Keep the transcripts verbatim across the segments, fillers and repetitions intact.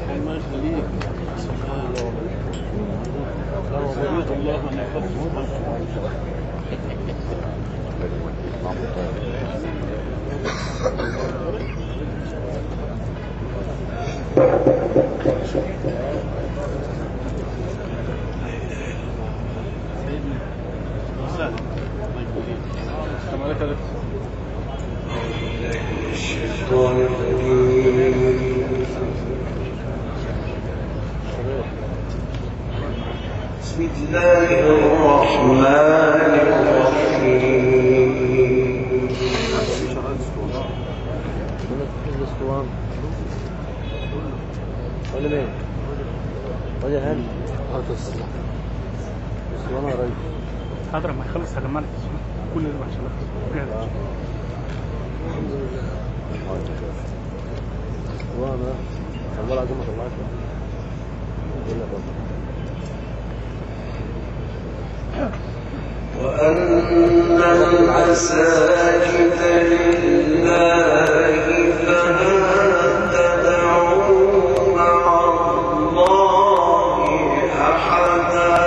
الله يخليك. سبحان الله. رضيت الله أن يحفظك. بسم الله الرحمن الرحيم. ولا مين؟ ولا هل؟ اسطوانة قريب. حاضر ما يخلص هجمع لك كل اللي عشان الحمد لله. اسطوانة والله العظيم ما طلعت. وأن المساجد لله فلا تدعوا مع الله أحدا.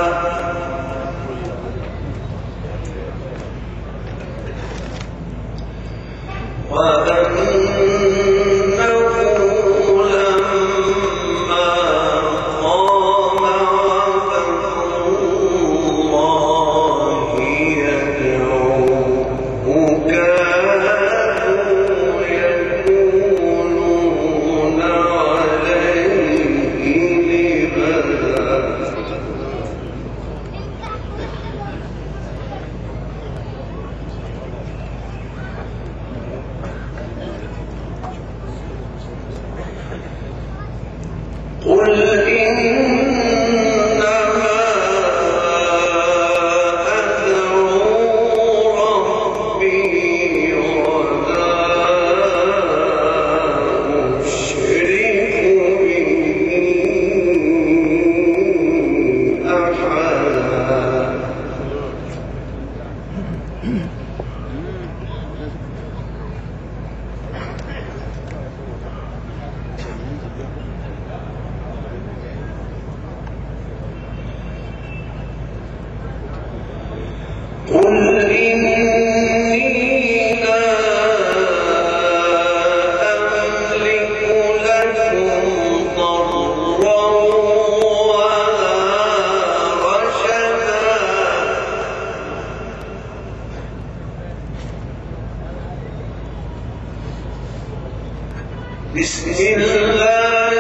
بسم الله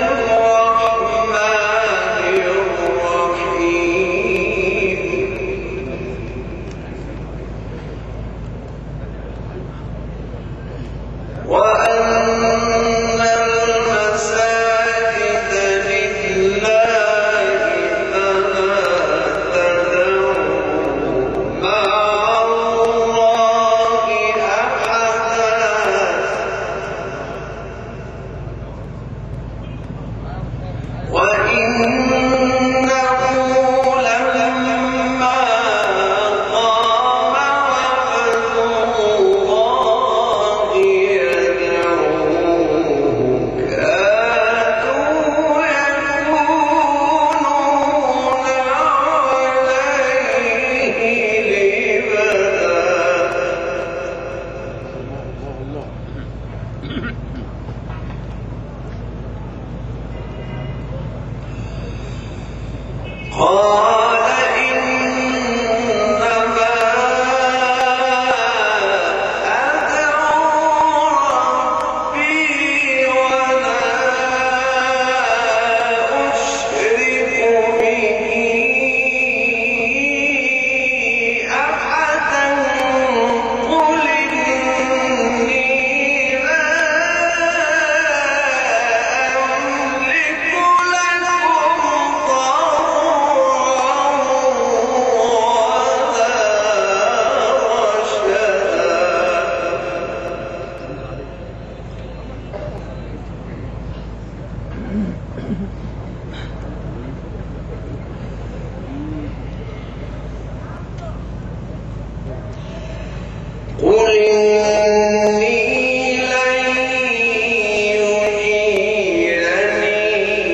الرحمن الرحيم. وأن المساجد لله فلا تدعوا مع الله أحدا. وإنه لما قام عبد الله يدعوه كادوا يكونون عليه لبدا. قال إنما أدعو ربي ولا أشرك به أحدا. قل إني لا أملك قل إني لن يجيرني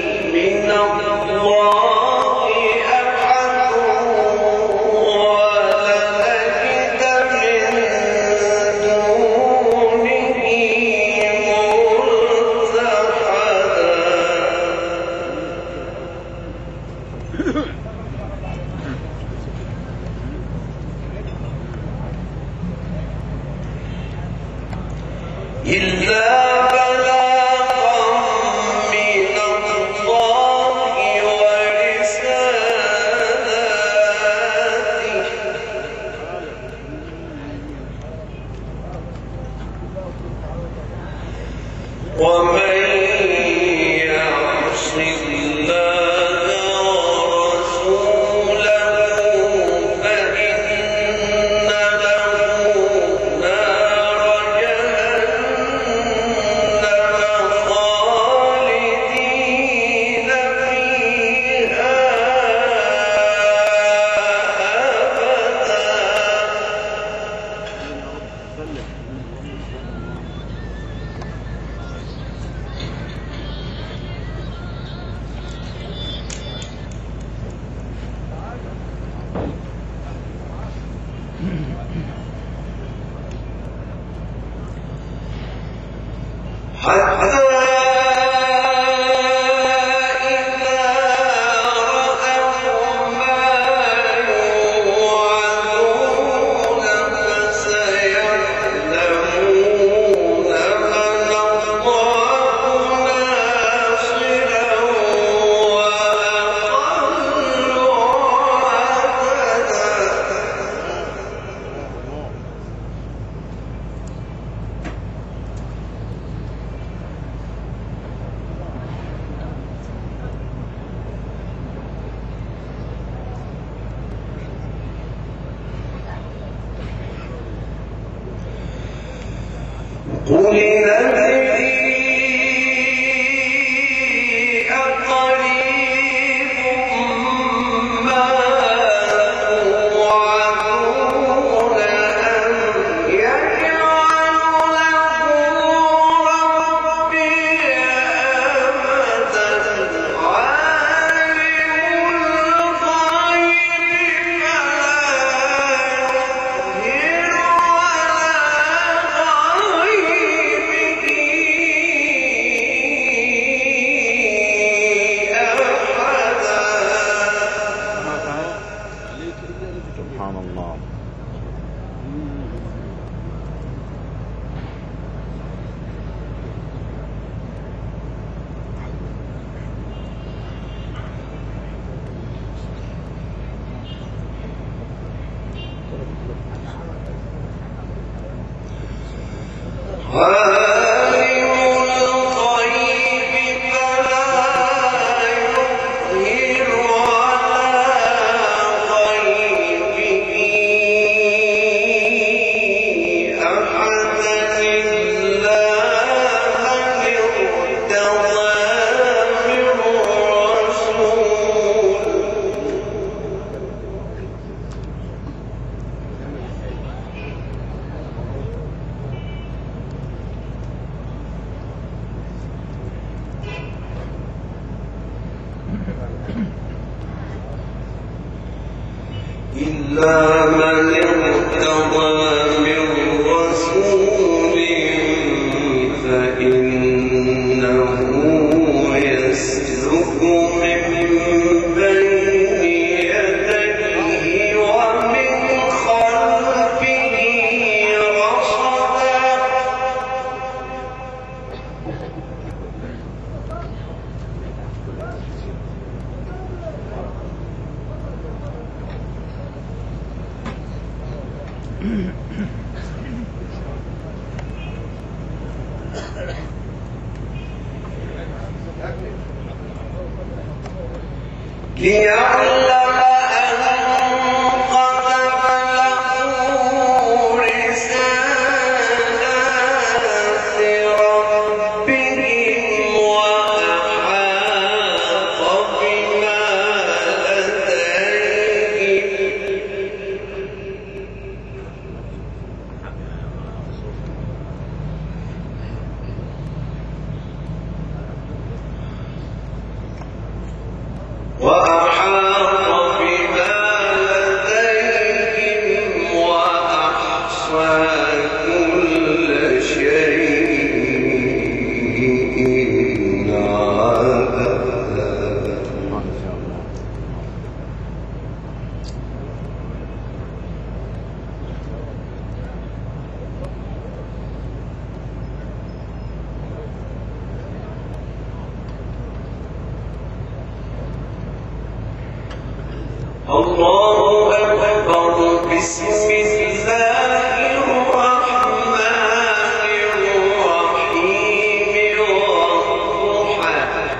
قل نذري أقريب ما توعدون أم يجعل له ربي أمدا عالم الغيب سبحان الله. إلا من ارتضى من رسول فإنه يسلك من بين يديه ومن خلفه رصدا ليعلم أن قد بلغوا رسالات ربهم وأحاط بما لديهم وأحاط بما لديهم وأحصى كل شيء عددا. ما شاء الله. الله أكبر. بسم الله الرحمن الرحيم. والضحى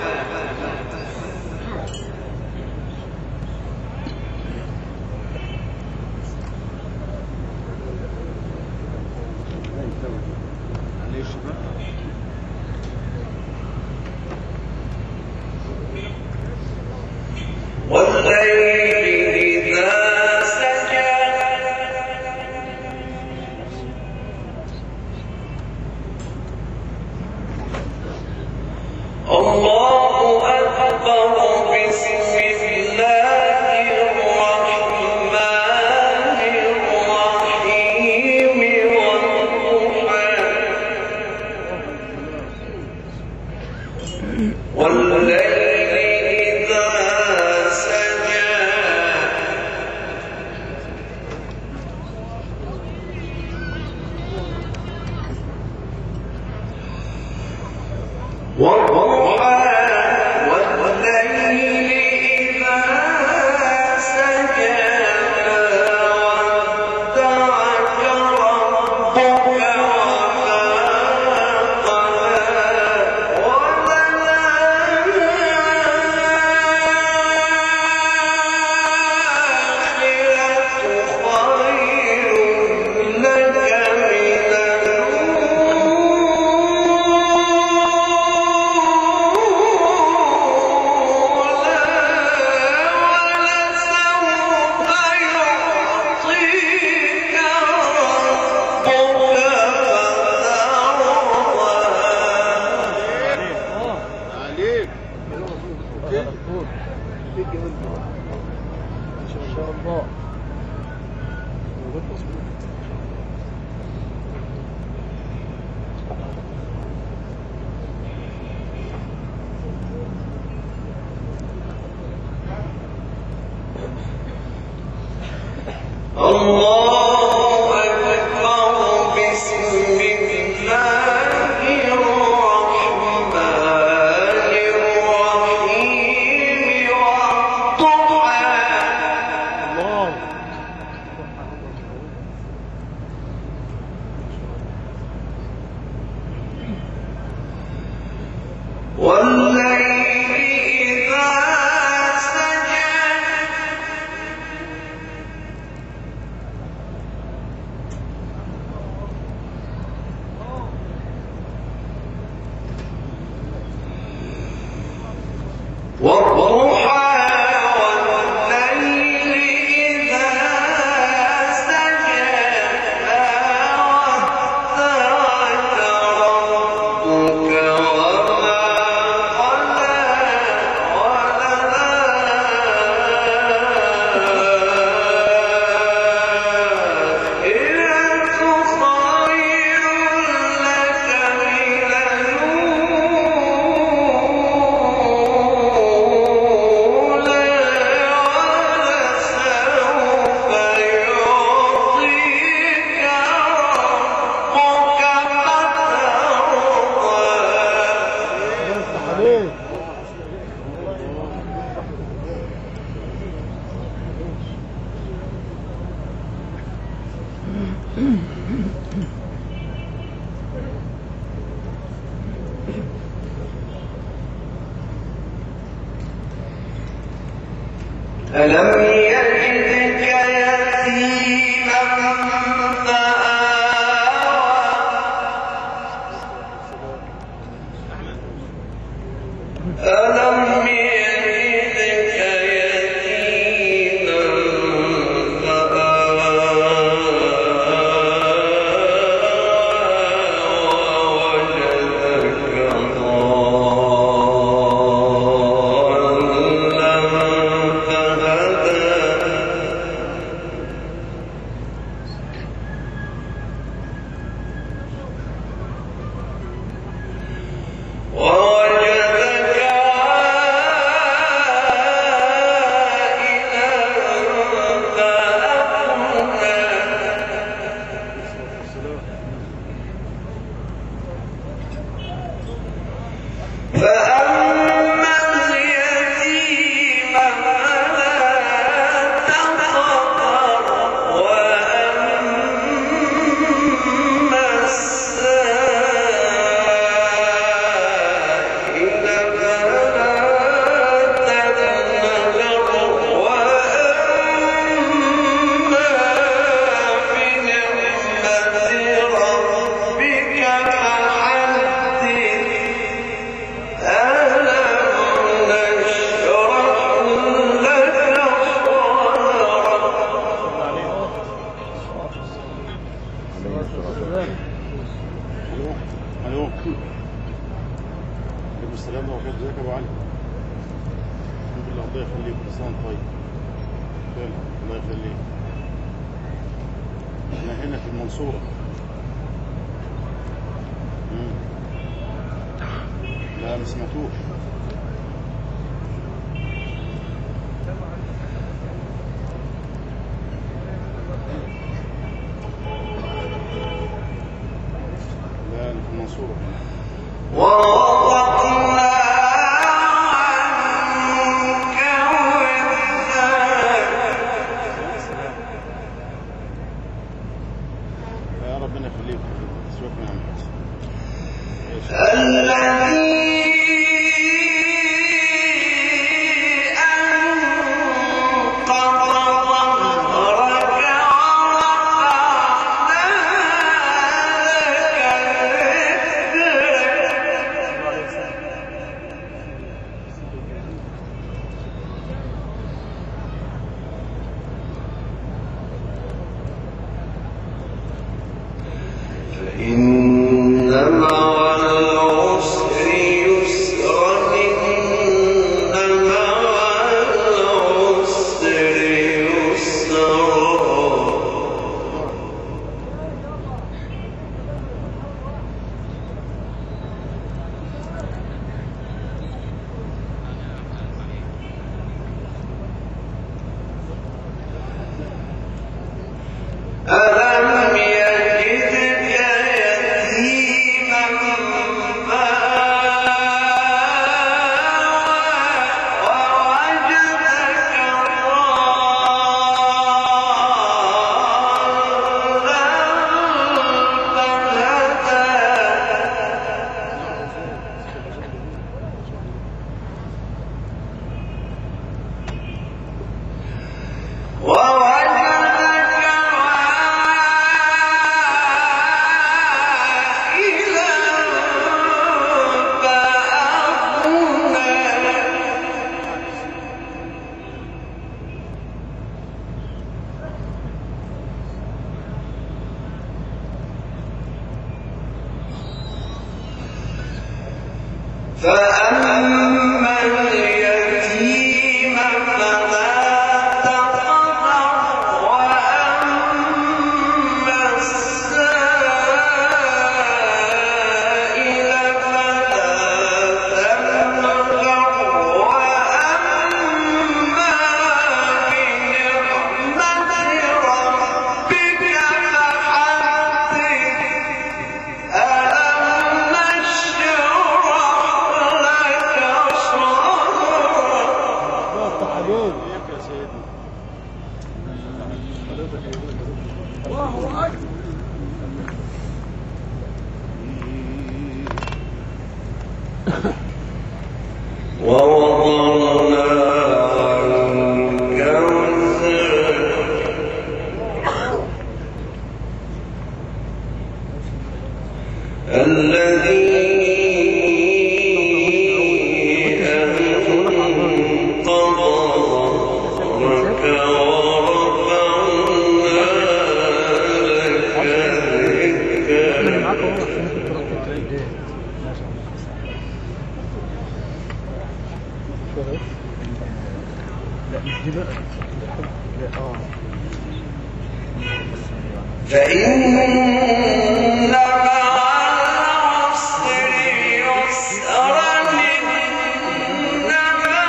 والليل إذا سجى الله أكبر. بسم الله الرحمن الرحيم. والضحى والليل إذا سجى والضحى والليل إذا سجى ما ودعك ربك وما قلى وللآخرة ان شاء الله. ألم يجدك يتيما فآوى ألم يجدك يتيما فآوى ووجدك الو عليكم السلام ورحمة الله. ازيك يا ابو علي؟ الحمد لله. الله يخليك. كل سنة وانت طيب. فعلا الله يخليك. احنا هنا في المنصورة. مم. لا ما سمعتوش. لا انا في المنصورة هنا. ووضعنا عنك وزرك يا ربنا يخليك. سيبك من عمك. الذي ووضعنا عنك وزرك الذي أنقض ظهرك ورفعنا لك ذكرك فإن مع العسر يسرا إن مع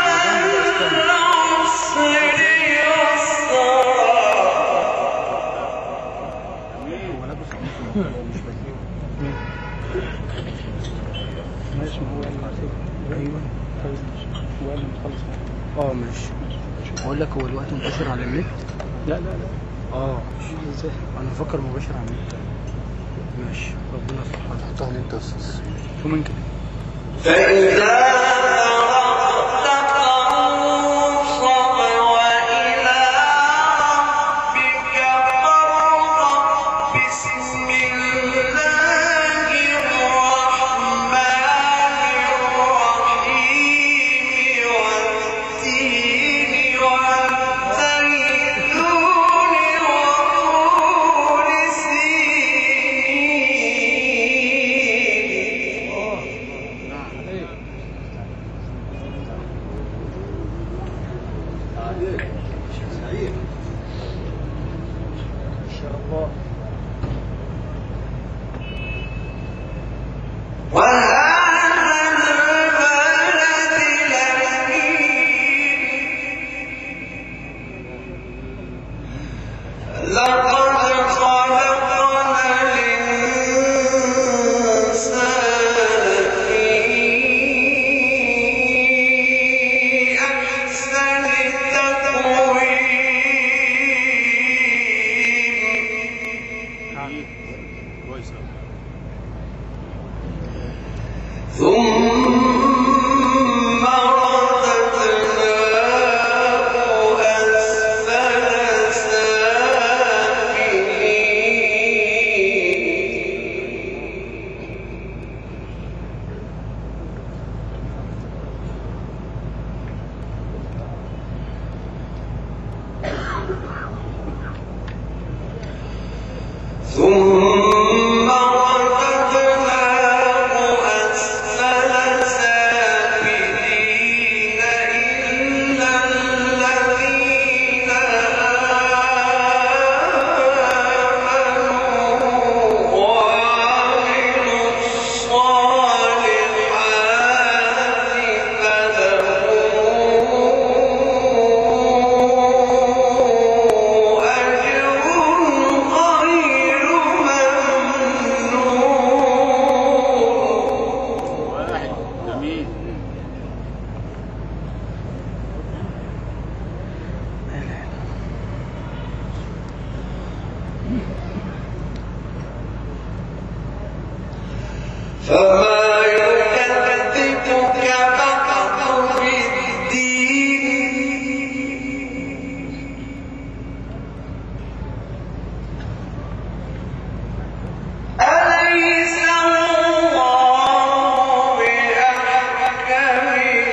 العسر يسرا ماشي. هو ايوه طيب ماشي. هو قال لي نخلص. اه ماشي. اقول لك هو الوقت منتشر على النت؟ لا لا لا اه ازاي؟ انا مفكر مباشر على النت. ماشي ربنا يصلح حالك. حطها لي انت يا استاذ. شو من كده. فإذا فرغت فانصب وإلى ربك فارغب بسم الله الرحمن الرحيم والتين والزيتون وطور سينين وهذا البلد الأمين لقد خلقنا الإنسان في أحسن تقويم كويس أوي. ثم رددناه أسفل سافلين ثم رددناه أسفل سافلين إلا الذين آمنوا وعملوا الصالحات فلهم أجر غير ممنون. واحد جميل. فما يكذبك بعد بالدين أليس الله بأحكم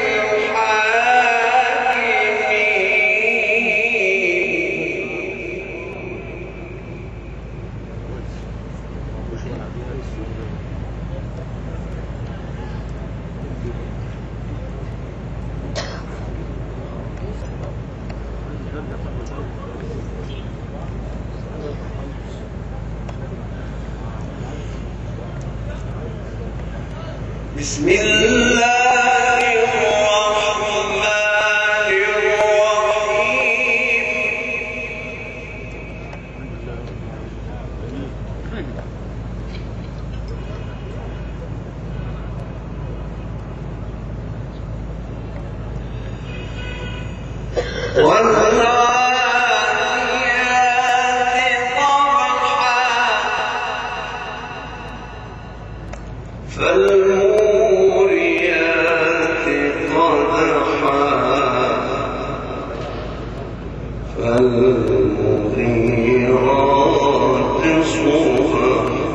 بسم الله الرحمن الرحيم والعاديات ضبحا فالموريات فالمغيرات صبحا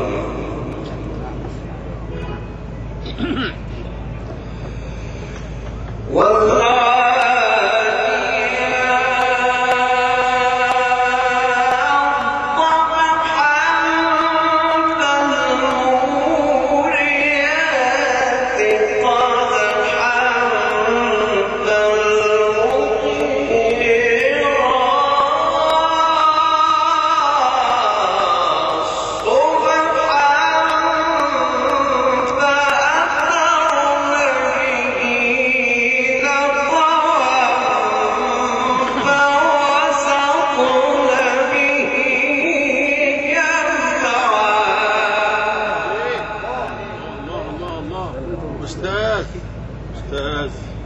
أستاذ أستاذ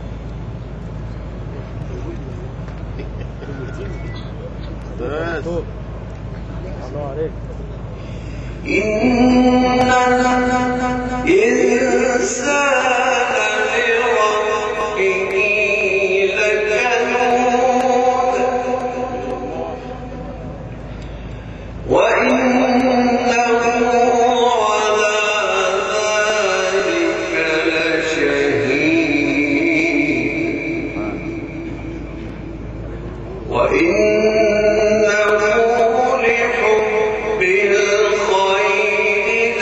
أستاذ الله عليك. إن الإنسان لربه لكنود وإنه على ذلك لشهيد وإنه لحب الخير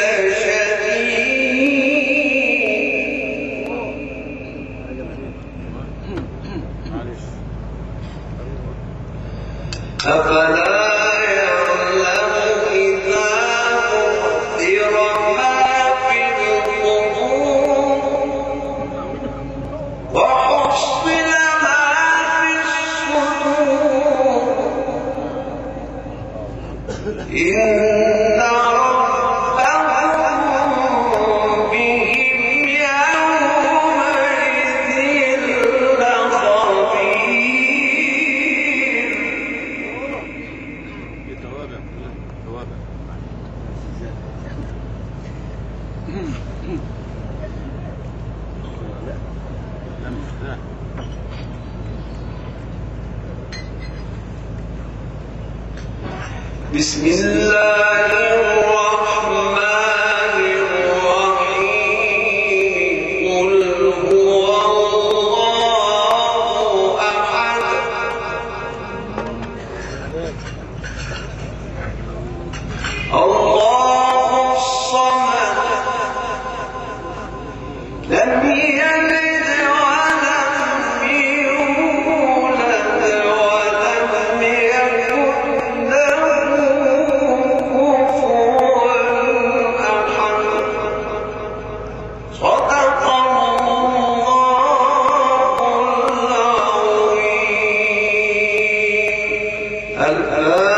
لشديد أفلا يعلم إذا قدر ما في القبور وحصل ما في الصدور إن ربهم بهم يومئذ لخبير توابع توابع لا مش ده بسم الله الرحمن الرحيم قل هو الله أحد الله الصمد لم يلد ولم يولد ولم يكن له كفوا أحد صدق الله العظيم الفاتحة.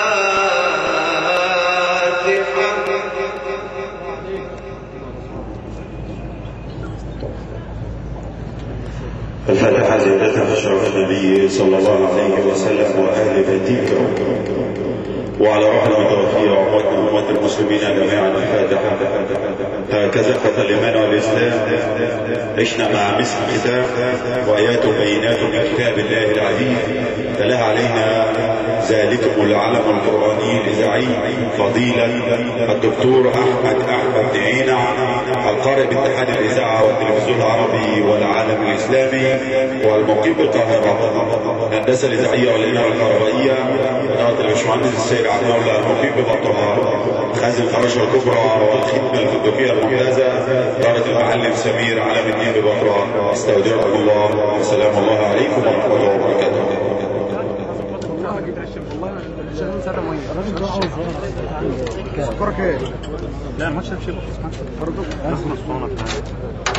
الفاتحة زيادة أشرف النبي صلى الله عليه وسلم وأهل بيته وعلى روح المتوفي وأموات أموات المسلمين جميعا. الفاتحة. هكذا فتى الإيمان والإسلام عشنا مع مسك الكتاب وآيات بينات من كتاب الله العزيز تلاها علينا ذلكم العلم القرآني الإذاعي فضيلة الدكتور أحمد أحمد عينة القارئ باتحاد الإذاعة والتلفزيون العربي والعالم الإسلامي والمقيم بالقاهرة. الهندسة الإذاعية والإنارة الكهربائية إدارة الباشمهندس السيد عبد الله المقيم ببطها. خازن الفراشة الكبرى والخدمة الفندقية الممتازة إدارة المعلم سمير علام الدين ببطها. استودعكم الله والسلام الله عليكم ورحمة الله وبركاته. لا ما شاف شيء برضه